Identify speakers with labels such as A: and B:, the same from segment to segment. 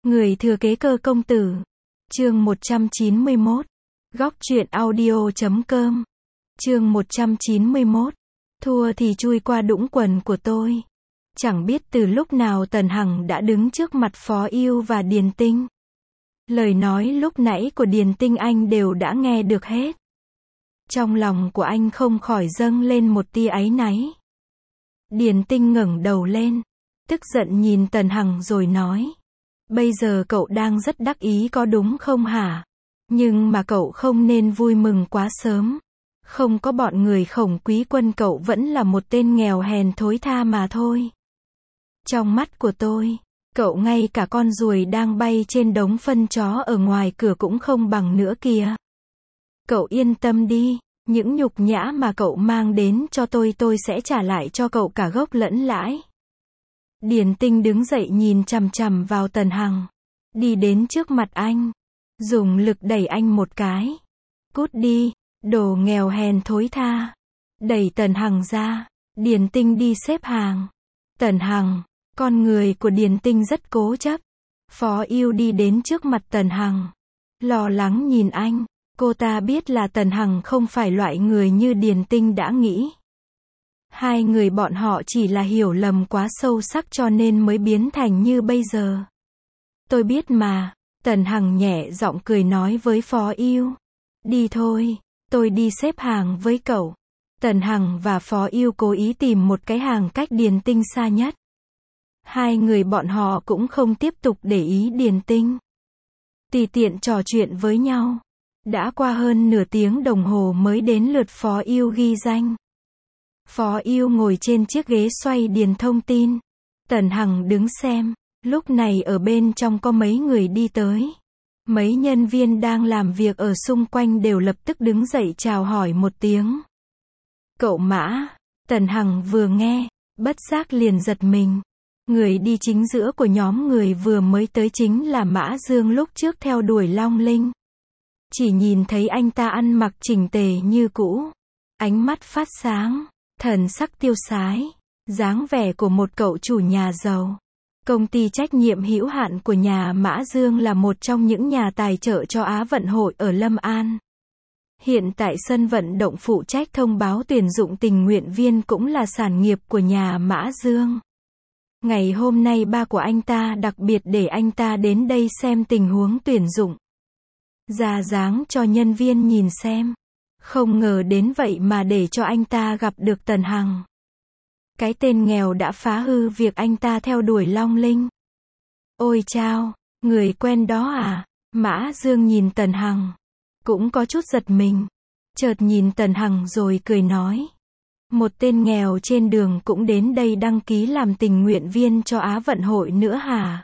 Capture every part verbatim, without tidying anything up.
A: Người thừa kế Cơ công tử. Chương một trăm chín mươi mốt. Góc truyện audio chấm com. Chương một trăm chín mươi mốt. Thua thì chui qua đũng quần của tôi. Chẳng biết từ lúc nào Tần Hằng đã đứng trước mặt Phó Ưu và Điền Tinh. Lời nói lúc nãy của Điền Tinh anh đều đã nghe được hết. Trong lòng của anh không khỏi dâng lên một tia áy náy. Điền Tinh ngẩng đầu lên, tức giận nhìn Tần Hằng rồi nói: bây giờ cậu đang rất đắc ý có đúng không hả? Nhưng mà cậu không nên vui mừng quá sớm. Không có bọn người Khổng Quý Quân cậu vẫn là một tên nghèo hèn thối tha mà thôi. Trong mắt của tôi, cậu ngay cả con ruồi đang bay trên đống phân chó ở ngoài cửa cũng không bằng nữa kìa. Cậu yên tâm đi, những nhục nhã mà cậu mang đến cho tôi tôi sẽ trả lại cho cậu cả gốc lẫn lãi. Điền Tinh đứng dậy nhìn chằm chằm vào Tần Hằng, đi đến trước mặt anh, dùng lực đẩy anh một cái. Cút đi, đồ nghèo hèn thối tha. Đẩy Tần Hằng ra, Điền Tinh đi xếp hàng. Tần Hằng, con người của Điền Tinh rất cố chấp. Phó Ưu đi đến trước mặt Tần Hằng, lo lắng nhìn anh. Cô ta biết là Tần Hằng không phải loại người như Điền Tinh đã nghĩ. Hai người bọn họ chỉ là hiểu lầm quá sâu sắc cho nên mới biến thành như bây giờ. Tôi biết mà, Tần Hằng nhẹ giọng cười nói với Phó Ưu. Đi thôi, tôi đi xếp hàng với cậu. Tần Hằng và Phó Ưu cố ý tìm một cái hàng cách Điền Tinh xa nhất. Hai người bọn họ cũng không tiếp tục để ý Điền Tinh. Tùy tiện trò chuyện với nhau. Đã qua hơn nửa tiếng đồng hồ mới đến lượt Phó Ưu ghi danh. Phó Ưu ngồi trên chiếc ghế xoay điền thông tin. Tần Hằng đứng xem. Lúc này ở bên trong có mấy người đi tới. Mấy nhân viên đang làm việc ở xung quanh đều lập tức đứng dậy chào hỏi một tiếng. Cậu Mã. Tần Hằng vừa nghe, bất giác liền giật mình. Người đi chính giữa của nhóm người vừa mới tới chính là Mã Dương lúc trước theo đuổi Long Linh. Chỉ nhìn thấy anh ta ăn mặc chỉnh tề như cũ, ánh mắt phát sáng, thần sắc tiêu sái, dáng vẻ của một cậu chủ nhà giàu. Công ty trách nhiệm hữu hạn của nhà Mã Dương là một trong những nhà tài trợ cho Á vận hội ở Lâm An. Hiện tại sân vận động phụ trách thông báo tuyển dụng tình nguyện viên cũng là sản nghiệp của nhà Mã Dương. Ngày hôm nay ba của anh ta đặc biệt để anh ta đến đây xem tình huống tuyển dụng. Ra dáng cho nhân viên nhìn xem. Không ngờ đến vậy mà để cho anh ta gặp được Tần Hằng. Cái tên nghèo đã phá hư việc anh ta theo đuổi Long Linh. Ôi chao, người quen đó à? Mã Dương nhìn Tần Hằng, cũng có chút giật mình. Chợt nhìn Tần Hằng rồi cười nói. Một tên nghèo trên đường cũng đến đây đăng ký làm tình nguyện viên cho Á vận hội nữa hả?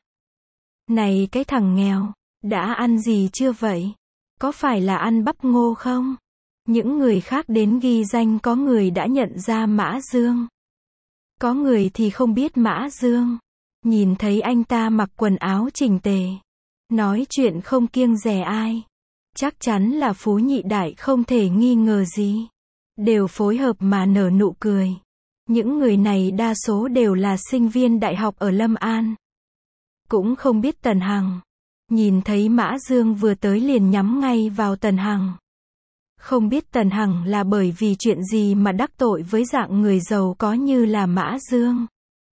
A: Này cái thằng nghèo, đã ăn gì chưa vậy? Có phải là ăn bắp ngô không? Những người khác đến ghi danh có người đã nhận ra Mã Dương. Có người thì không biết Mã Dương. Nhìn thấy anh ta mặc quần áo chỉnh tề, nói chuyện không kiêng dè ai. Chắc chắn là phú nhị đại không thể nghi ngờ gì. Đều phối hợp mà nở nụ cười. Những người này đa số đều là sinh viên đại học ở Lâm An. Cũng không biết Tần Hằng. Nhìn thấy Mã Dương vừa tới liền nhắm ngay vào Tần Hằng. Không biết Tần Hằng là bởi vì chuyện gì mà đắc tội với dạng người giàu có như là Mã Dương.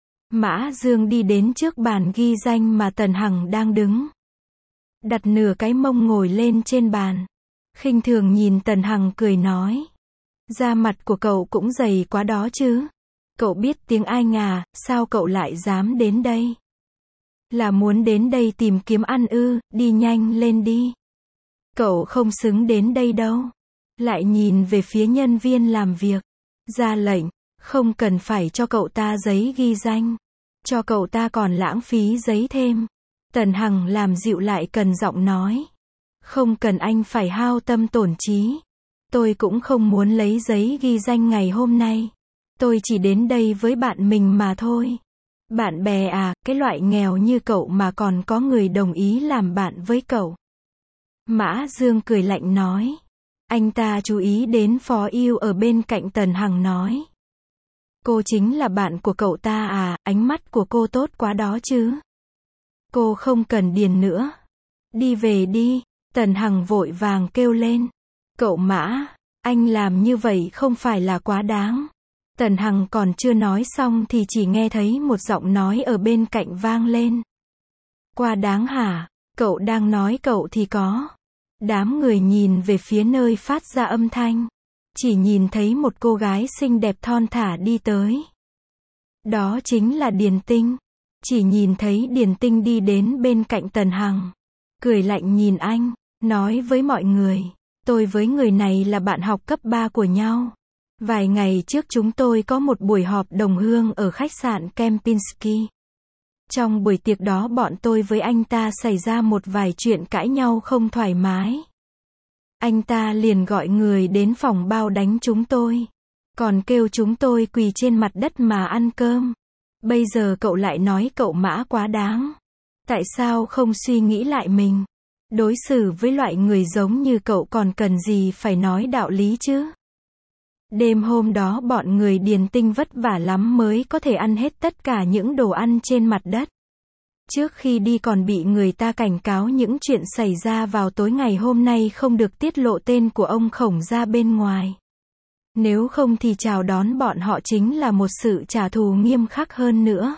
A: Mã Dương đi đến trước bàn ghi danh mà Tần Hằng đang đứng. Đặt nửa cái mông ngồi lên trên bàn. Khinh thường nhìn Tần Hằng cười nói. Da mặt của cậu cũng dày quá đó chứ. Cậu biết tiếng Anh à, sao cậu lại dám đến đây? Là muốn đến đây tìm kiếm ăn ư, đi nhanh lên đi. Cậu không xứng đến đây đâu. Lại nhìn về phía nhân viên làm việc. Ra lệnh, không cần phải cho cậu ta giấy ghi danh. Cho cậu ta còn lãng phí giấy thêm. Tần Hằng làm dịu lại cần giọng nói. Không cần anh phải hao tâm tổn trí. Tôi cũng không muốn lấy giấy ghi danh ngày hôm nay. Tôi chỉ đến đây với bạn mình mà thôi. Bạn bè à, cái loại nghèo như cậu mà còn có người đồng ý làm bạn với cậu. Mã Dương cười lạnh nói. Anh ta chú ý đến Phó Ưu ở bên cạnh Tần Hằng nói. Cô chính là bạn của cậu ta à, ánh mắt của cô tốt quá đó chứ. Cô không cần điền nữa. Đi về đi. Tần Hằng vội vàng kêu lên. Cậu Mã, anh làm như vậy không phải là quá đáng. Tần Hằng còn chưa nói xong thì chỉ nghe thấy một giọng nói ở bên cạnh vang lên. Quá đáng hả? Cậu đang nói cậu thì có. Đám người nhìn về phía nơi phát ra âm thanh. Chỉ nhìn thấy một cô gái xinh đẹp thon thả đi tới. Đó chính là Điền Tinh. Chỉ nhìn thấy Điền Tinh đi đến bên cạnh Tần Hằng. Cười lạnh nhìn anh, nói với mọi người. Tôi với người này là bạn học cấp ba của nhau. Vài ngày trước chúng tôi có một buổi họp đồng hương ở khách sạn Kempinski. Trong buổi tiệc đó bọn tôi với anh ta xảy ra một vài chuyện cãi nhau không thoải mái. Anh ta liền gọi người đến phòng bao đánh chúng tôi. Còn kêu chúng tôi quỳ trên mặt đất mà ăn cơm. Bây giờ cậu lại nói cậu Mã quá đáng. Tại sao không suy nghĩ lại mình? Đối xử với loại người giống như cậu còn cần gì phải nói đạo lý chứ? Đêm hôm đó bọn người Điền Tinh vất vả lắm mới có thể ăn hết tất cả những đồ ăn trên mặt đất. Trước khi đi còn bị người ta cảnh cáo những chuyện xảy ra vào tối ngày hôm nay không được tiết lộ tên của ông Khổng ra bên ngoài. Nếu không thì chào đón bọn họ chính là một sự trả thù nghiêm khắc hơn nữa.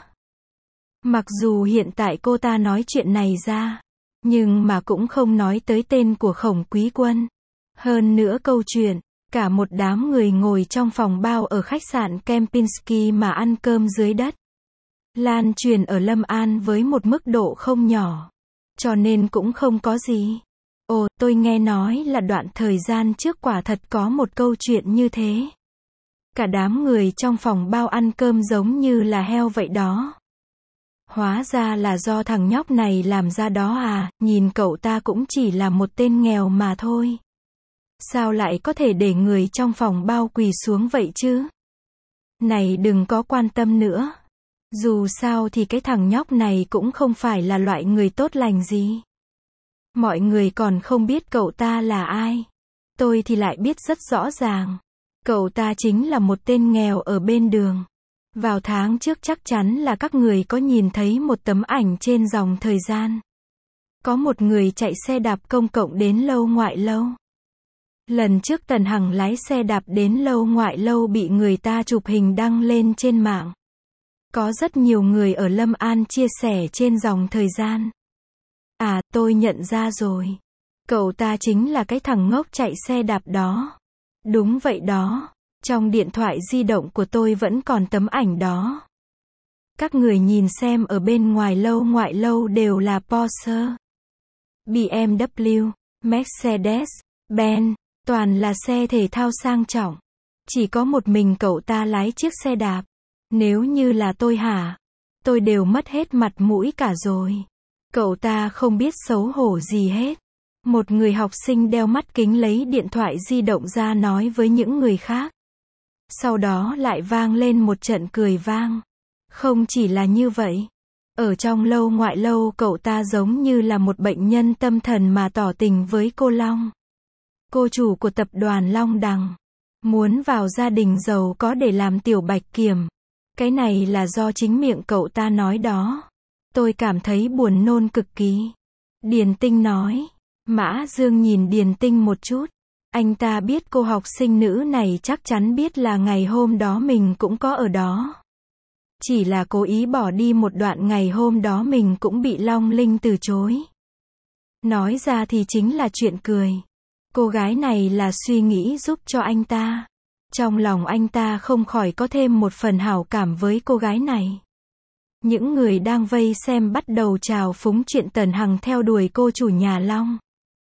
A: Mặc dù hiện tại cô ta nói chuyện này ra, nhưng mà cũng không nói tới tên của Khổng Quý Quân. Hơn nữa câu chuyện, cả một đám người ngồi trong phòng bao ở khách sạn Kempinski mà ăn cơm dưới đất. Lan truyền ở Lâm An với một mức độ không nhỏ. Cho nên cũng không có gì. Ồ, tôi nghe nói là đoạn thời gian trước quả thật có một câu chuyện như thế. Cả đám người trong phòng bao ăn cơm giống như là heo vậy đó. Hóa ra là do thằng nhóc này làm ra đó à, nhìn cậu ta cũng chỉ là một tên nghèo mà thôi. Sao lại có thể để người trong phòng bao quỳ xuống vậy chứ? Này đừng có quan tâm nữa. Dù sao thì cái thằng nhóc này cũng không phải là loại người tốt lành gì. Mọi người còn không biết cậu ta là ai. Tôi thì lại biết rất rõ ràng. Cậu ta chính là một tên nghèo ở bên đường. Vào tháng trước chắc chắn là các người có nhìn thấy một tấm ảnh trên dòng thời gian. Có một người chạy xe đạp công cộng đến lâu ngoại lâu. Lần trước Tần Hằng lái xe đạp đến lâu ngoại lâu bị người ta chụp hình đăng lên trên mạng. Có rất nhiều người ở Lâm An chia sẻ trên dòng thời gian. À, tôi nhận ra rồi. Cậu ta chính là cái thằng ngốc chạy xe đạp đó. Đúng vậy đó. Trong điện thoại di động của tôi vẫn còn tấm ảnh đó. Các người nhìn xem ở bên ngoài lâu ngoại lâu đều là Porsche, bê em vê, Mercedes, Benz, toàn là xe thể thao sang trọng. Chỉ có một mình cậu ta lái chiếc xe đạp. Nếu như là tôi hả? Tôi đều mất hết mặt mũi cả rồi. Cậu ta không biết xấu hổ gì hết. Một người học sinh đeo mắt kính lấy điện thoại di động ra nói với những người khác. Sau đó lại vang lên một trận cười vang. Không chỉ là như vậy. Ở trong lâu ngoại lâu cậu ta giống như là một bệnh nhân tâm thần mà tỏ tình với cô Long. Cô chủ của tập đoàn Long Đằng. Muốn vào gia đình giàu có để làm tiểu bạch kiểm. Cái này là do chính miệng cậu ta nói đó. Tôi cảm thấy buồn nôn cực kỳ. Điền Tinh nói. Mã Dương nhìn Điền Tinh một chút. Anh ta biết cô học sinh nữ này chắc chắn biết là ngày hôm đó mình cũng có ở đó. Chỉ là cố ý bỏ đi một đoạn ngày hôm đó mình cũng bị Long Linh từ chối. Nói ra thì chính là chuyện cười. Cô gái này là suy nghĩ giúp cho anh ta. Trong lòng anh ta không khỏi có thêm một phần hảo cảm với cô gái này. Những người đang vây xem bắt đầu chào phúng chuyện Tần Hằng theo đuổi cô chủ nhà Long.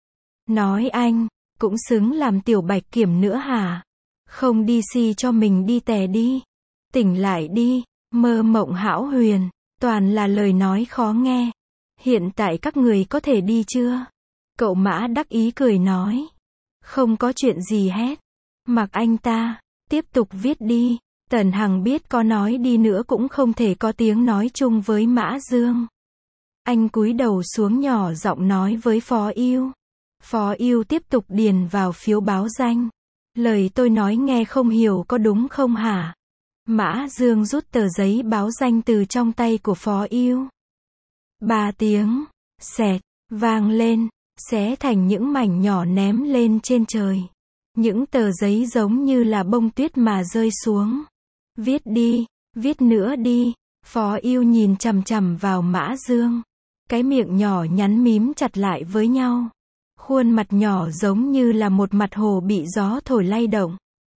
A: Nói anh, cũng xứng làm tiểu bạch kiểm nữa hả? Không đi si cho mình đi tè đi. Tỉnh lại đi, mơ mộng hão huyền, toàn là lời nói khó nghe. Hiện tại các người có thể đi chưa? Cậu Mã đắc ý cười nói. Không có chuyện gì hết. Mặc anh ta, tiếp tục viết đi. Tần Hằng biết có nói đi nữa cũng không thể có tiếng nói chung với Mã Dương. Anh cúi đầu xuống nhỏ giọng nói với Phó Yêu. Phó Yêu tiếp tục điền vào phiếu báo danh. Lời tôi nói nghe không hiểu có đúng không hả? Mã Dương rút tờ giấy báo danh từ trong tay của Phó Yêu. Ba tiếng, xẹt, vang lên, xé thành những mảnh nhỏ ném lên trên trời. Những tờ giấy giống như là bông tuyết mà rơi xuống. Viết đi, viết nữa đi. Phó Ưu nhìn chằm chằm vào Mã Dương. Cái miệng nhỏ nhắn mím chặt lại với nhau. Khuôn mặt nhỏ giống như là một mặt hồ bị gió thổi lay động.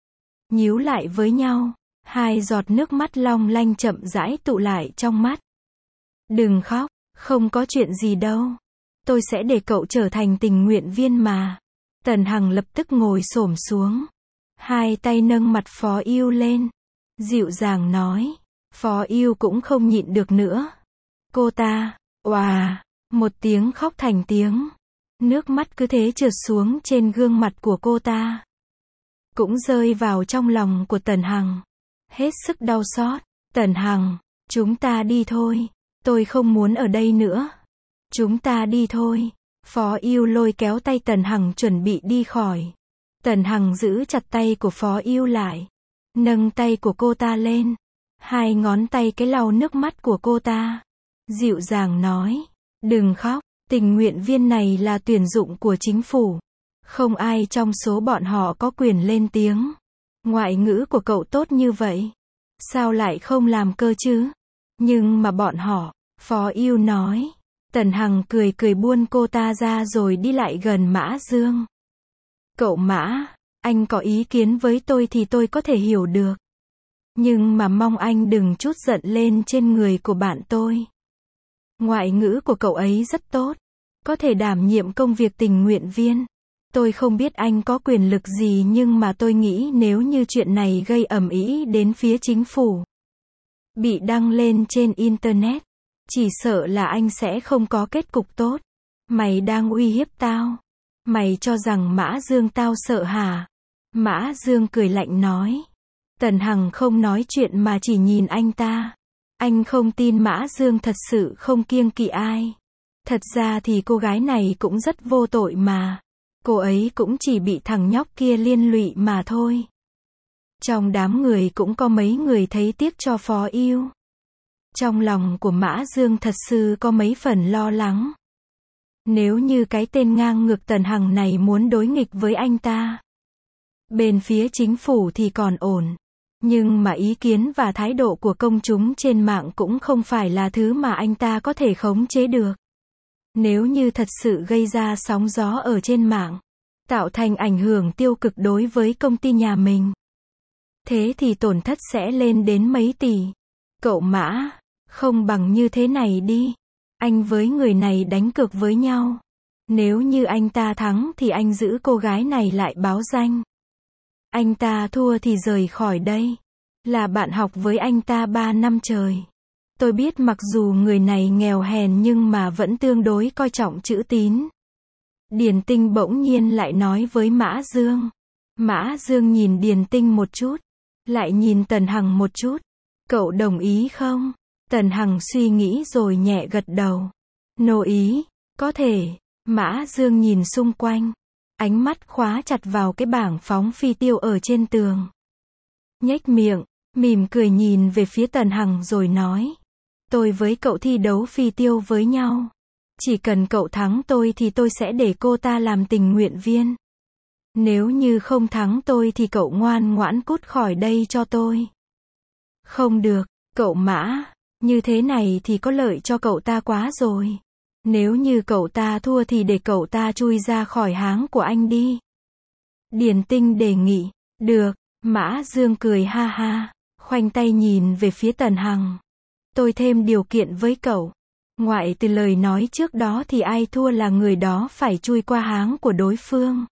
A: Nhíu lại với nhau. Hai giọt nước mắt long lanh chậm rãi tụ lại trong mắt. Đừng khóc, không có chuyện gì đâu. Tôi sẽ để cậu trở thành tình nguyện viên mà. Tần Hằng lập tức ngồi xổm xuống. Hai tay nâng mặt Phó Ưu lên. Dịu dàng nói. Phó Ưu cũng không nhịn được nữa. Cô ta, oà, một tiếng khóc thành tiếng. Nước mắt cứ thế trượt xuống trên gương mặt của cô ta. Cũng rơi vào trong lòng của Tần Hằng. Hết sức đau xót. Tần Hằng, chúng ta đi thôi. Tôi không muốn ở đây nữa. Chúng ta đi thôi. Phó Ưu lôi kéo tay Tần Hằng chuẩn bị đi khỏi. Tần Hằng giữ chặt tay của Phó Ưu lại. Nâng tay của cô ta lên. Hai ngón tay cái lau nước mắt của cô ta. Dịu dàng nói. Đừng khóc, tình nguyện viên này là tuyển dụng của chính phủ. Không ai trong số bọn họ có quyền lên tiếng. Ngoại ngữ của cậu tốt như vậy. Sao lại không làm cơ chứ? Nhưng mà bọn họ, Phó Ưu nói. Tần Hằng cười cười buông cô ta ra rồi đi lại gần Mã Dương. Cậu Mã, anh có ý kiến với tôi thì tôi có thể hiểu được. Nhưng mà mong anh đừng trút giận lên trên người của bạn tôi. Ngoại ngữ của cậu ấy rất tốt. Có thể đảm nhiệm công việc tình nguyện viên. Tôi không biết anh có quyền lực gì nhưng mà tôi nghĩ nếu như chuyện này gây ầm ĩ đến phía chính phủ. Bị đăng lên trên Internet. Chỉ sợ là anh sẽ không có kết cục tốt. Mày đang uy hiếp tao. Mày cho rằng Mã Dương tao sợ hả? Mã Dương cười lạnh nói. Tần Hằng không nói chuyện mà chỉ nhìn anh ta. Anh không tin Mã Dương thật sự không kiêng kỵ ai. Thật ra thì cô gái này cũng rất vô tội mà. Cô ấy cũng chỉ bị thằng nhóc kia liên lụy mà thôi. Trong đám người cũng có mấy người thấy tiếc cho Phó Ưu. Trong lòng của Mã Dương thật sự có mấy phần lo lắng. Nếu như cái tên ngang ngược Tần Hằng này muốn đối nghịch với anh ta. Bên phía chính phủ thì còn ổn. Nhưng mà ý kiến và thái độ của công chúng trên mạng cũng không phải là thứ mà anh ta có thể khống chế được. Nếu như thật sự gây ra sóng gió ở trên mạng, tạo thành ảnh hưởng tiêu cực đối với công ty nhà mình. Thế thì tổn thất sẽ lên đến mấy tỷ. Cậu Mã, không bằng như thế này đi. Anh với người này đánh cược với nhau. Nếu như anh ta thắng thì anh giữ cô gái này lại báo danh. Anh ta thua thì rời khỏi đây. Là bạn học với anh ta ba năm trời. Tôi biết mặc dù người này nghèo hèn nhưng mà vẫn tương đối coi trọng chữ tín. Điền Tinh bỗng nhiên lại nói với Mã Dương. Mã Dương nhìn Điền Tinh một chút. Lại nhìn Tần Hằng một chút. Cậu đồng ý không? Tần Hằng suy nghĩ rồi nhẹ gật đầu. Nô ý, có thể. Mã Dương nhìn xung quanh. Ánh mắt khóa chặt vào cái bảng phóng phi tiêu ở trên tường. Nhếch miệng, mỉm cười nhìn về phía Tần Hằng rồi nói. Tôi với cậu thi đấu phi tiêu với nhau. Chỉ cần cậu thắng tôi thì tôi sẽ để cô ta làm tình nguyện viên. Nếu như không thắng tôi thì cậu ngoan ngoãn cút khỏi đây cho tôi. Không được, cậu Mã. Như thế này thì có lợi cho cậu ta quá rồi. Nếu như cậu ta thua thì để cậu ta chui ra khỏi háng của anh đi. Điền Tinh đề nghị. Được. Mã Dương cười ha ha. Khoanh tay nhìn về phía Tần Hằng. Tôi thêm điều kiện với cậu. Ngoại từ lời nói trước đó thì ai thua là người đó phải chui qua háng của đối phương.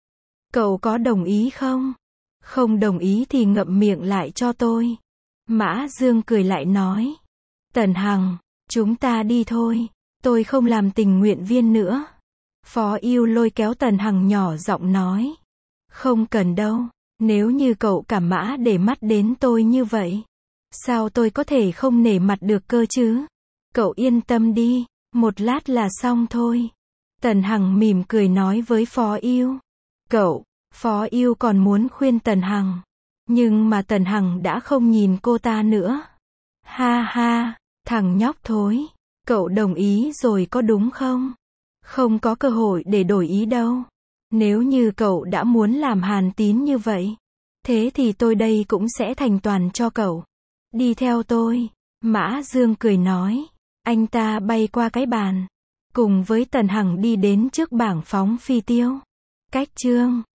A: Cậu có đồng ý không? Không đồng ý thì ngậm miệng lại cho tôi. Mã Dương cười lại nói. Tần Hằng, chúng ta đi thôi. Tôi không làm tình nguyện viên nữa. Phó Ưu lôi kéo Tần Hằng nhỏ giọng nói. Không cần đâu. Nếu như cậu cả Mã để mắt đến tôi như vậy. Sao tôi có thể không nể mặt được cơ chứ? Cậu yên tâm đi. Một lát là xong thôi. Tần Hằng mỉm cười nói với Phó Ưu. Cậu, Phó Ưu còn muốn khuyên Tần Hằng. Nhưng mà Tần Hằng đã không nhìn cô ta nữa. Ha ha, thằng nhóc thối. Cậu đồng ý rồi có đúng không? Không có cơ hội để đổi ý đâu. Nếu như cậu đã muốn làm Hàn Tín như vậy, thế thì tôi đây cũng sẽ thành toàn cho cậu. Đi theo tôi. Mã Dương cười nói. Anh ta bay qua cái bàn, cùng với Tần Hằng đi đến trước bảng phóng phi tiêu. Cách chương